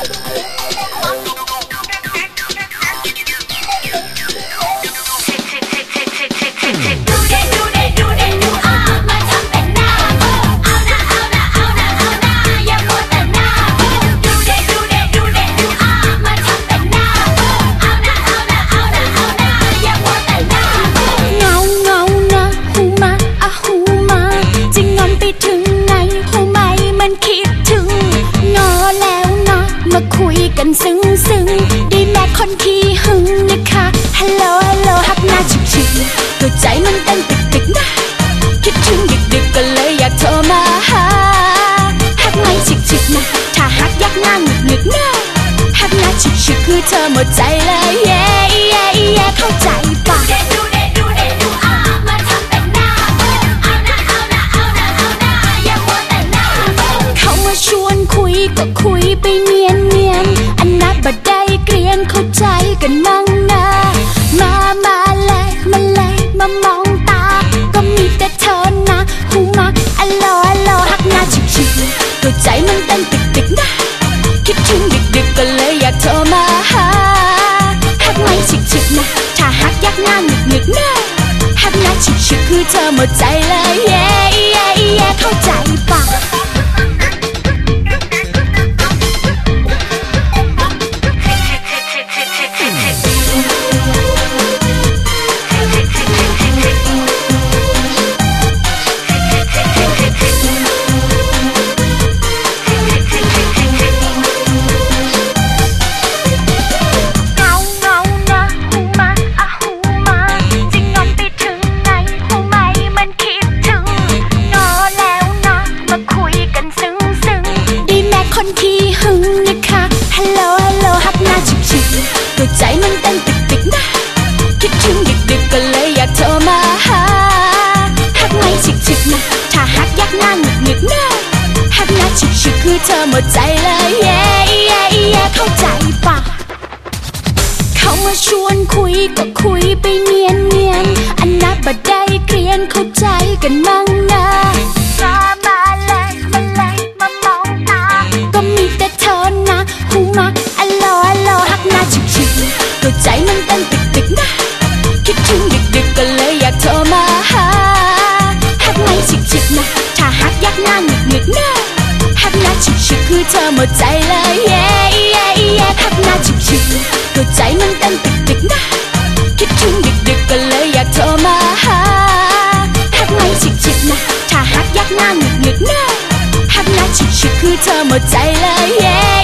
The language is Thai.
คุยกันซึ้งได้แม้คนขี้หึงนะคะฮัลโหลฮักหน้าชิกก็ใจมันเต้นตึกนะคิดถึงดึกก็เลยอยากโทรมาหาฮักไม่ชิกนะถ้าฮักยักหน้าหงึกนะฮักหน้าชิกคือเธอหมดใจเลยเย้เข้าใจปะเขามาชวนคุยก็คุยไปเนียนอันนับบัดได้เกลียนเข้าใจกันมั่งนะมาเลยมามองตาก็มีแต่เธอนะหูมาอัลโหลฮักหน้าชิกก็ใจมันเต้นตึกนะคิดถึงดึกก็เลยอยากโทรมาหาฮักไม่ชิกนะถ้าฮักยักหน้าหงึกนะฮักหน้าชิกคือเธอหมดใจเลยเย้เข้าใจปะคนขี้หึงนะคะฮัลโหลฮักหน้าชิกก็ใจมันเต้นตึกนะคิดถึงดึกก็เลยอยากโทรมาหาฮักไม่ชิกนะถ้าฮักยักหน้าหงึกนะฮักหน้าชิกคือเธอหมดใจเลยเย้เข้าใจปะเขามาชวนคุยก็คุยไปเนียนอันนับบัดได้เกลียนเข้าใจกันมั่งนะมาเลยมามองตาก็มีแต่เธอนะหูมาอัลโหลฮักหน้าชิกก็ใจมันเต้นตึกนะคิดถึงดึกก็เลยอยากโทรมาหาฮักไม่ชิกนะถ้าฮักยักหน้าหงึกนะฮักหน้าชิกคือเธอหมดใจเลยเย้ฮักหน้าชิกก็ใจมันเต้นตึกนะคิดถึงดึกก็เลยอยากโทรมาหาฮักไม่ชิกนะถ้าฮักยักหน้าหงึกนะฮักหน้าชิกคือเธอหมดใจเลยเย้